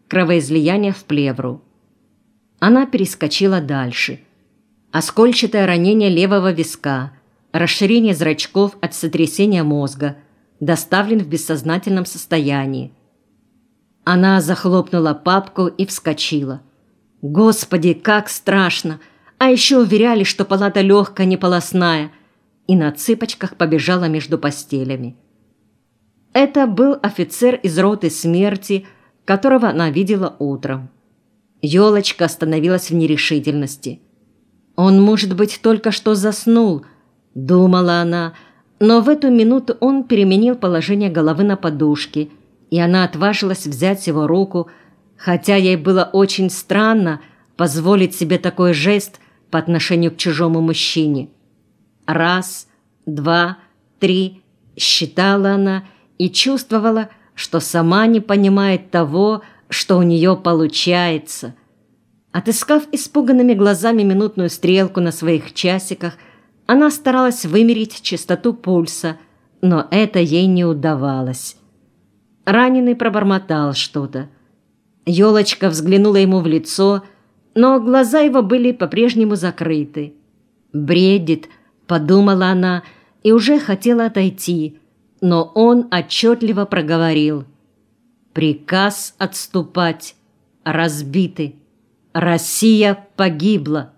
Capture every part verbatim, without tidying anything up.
кровоизлияние в плевру. Она перескочила дальше. Оскольчатое ранение левого виска, расширение зрачков от сотрясения мозга, доставлен в бессознательном состоянии. Она захлопнула папку и вскочила. Господи, как страшно! А еще уверяли, что палата легкая, не полостная, и на цыпочках побежала между постелями. Это был офицер из роты смерти, которого она видела утром. Елочка остановилась в нерешительности. «Он, может быть, только что заснул», — думала она, но в эту минуту он переменил положение головы на подушке, и она отважилась взять его руку, хотя ей было очень странно позволить себе такой жест по отношению к чужому мужчине. Раз, два, три, считала она и чувствовала, что сама не понимает того, что у нее получается. Отыскав испуганными глазами минутную стрелку на своих часиках, она старалась вымерить частоту пульса, но это ей не удавалось. Раненый пробормотал что-то. Елочка взглянула ему в лицо, но глаза его были по-прежнему закрыты. «Бредит», — подумала она, и уже хотела отойти, но он отчетливо проговорил: «Приказ отступать. Разбиты. Россия погибла».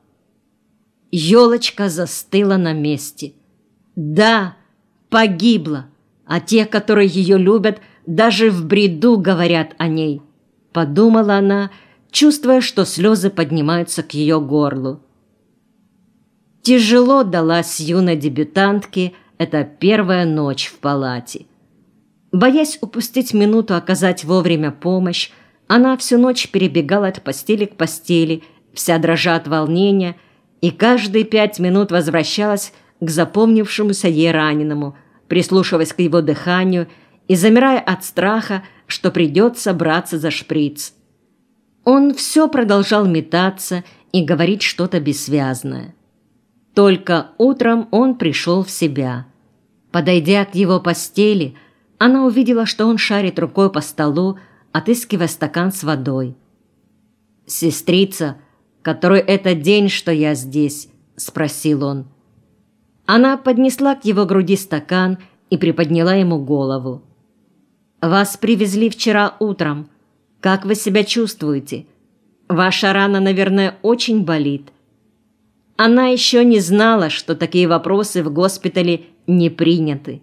Елочка застыла на месте. Да, погибла, а те, которые ее любят, даже в бреду говорят о ней, подумала она, чувствуя, что слезы поднимаются к ее горлу. Тяжело далась юной дебютантке эта первая ночь в палате. Боясь упустить минуту оказать вовремя помощь, она всю ночь перебегала от постели к постели, вся дрожа от волнения, и каждые пять минут возвращалась к запомнившемуся ей раненому, прислушиваясь к его дыханию и замирая от страха, что придется браться за шприц. Он все продолжал метаться и говорить что-то бессвязное. Только утром он пришел в себя. Подойдя к его постели, она увидела, что он шарит рукой по столу, отыскивая стакан с водой. «Сестрица, который это день, что я здесь?» – спросил он. Она поднесла к его груди стакан и приподняла ему голову. «Вас привезли вчера утром. Как вы себя чувствуете? Ваша рана, наверное, очень болит». Она еще не знала, что такие вопросы в госпитале не приняты.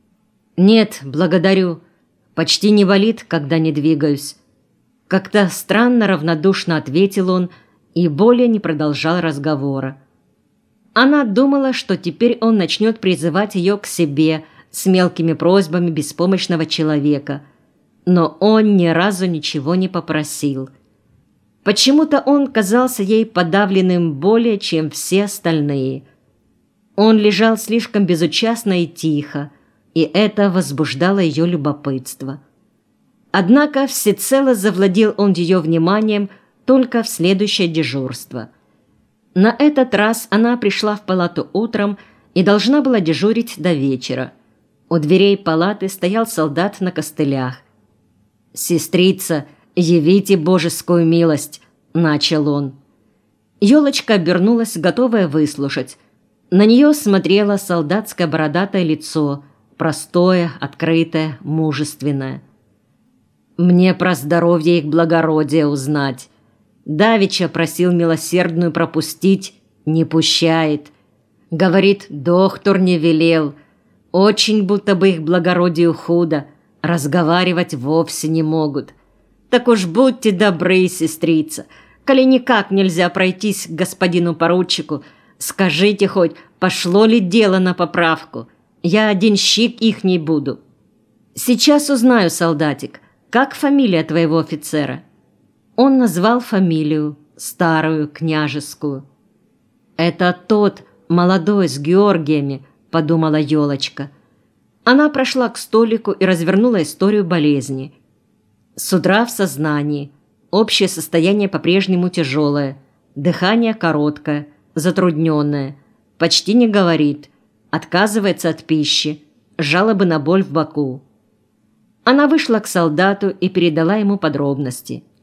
«Нет, благодарю. Почти не болит, когда не двигаюсь». Как-то странно равнодушно ответил он и более не продолжал разговора. Она думала, что теперь он начнет призывать ее к себе с мелкими просьбами беспомощного человека, но он ни разу ничего не попросил. Почему-то он казался ей подавленным более, чем все остальные. Он лежал слишком безучастно и тихо, и это возбуждало ее любопытство. Однако всецело завладел он ее вниманием только в следующее дежурство. На этот раз она пришла в палату утром и должна была дежурить до вечера. У дверей палаты стоял солдат на костылях. «Сестрица, явите божескую милость!» – начал он. Елочка обернулась, готовая выслушать. На нее смотрело солдатское бородатое лицо, простое, открытое, мужественное. «Мне про здоровье их благородия узнать. Давича просил милосердную пропустить, не пущает. Говорит, доктор не велел. Очень будто бы их благородию худо, разговаривать вовсе не могут. Так уж будьте добры, сестрица, коли никак нельзя пройтись к господину поручику, скажите хоть, пошло ли дело на поправку. Я денщик ихний буду». «Сейчас узнаю, солдатик, как фамилия твоего офицера?» Он назвал фамилию, старую, княжескую. «Это тот, молодой, с Георгиями», — подумала Елочка. Она прошла к столику и развернула историю болезни. С утра в сознании, общее состояние по-прежнему тяжелое, дыхание короткое, затрудненное, почти не говорит, отказывается от пищи, жалобы на боль в боку. Она вышла к солдату и передала ему подробности.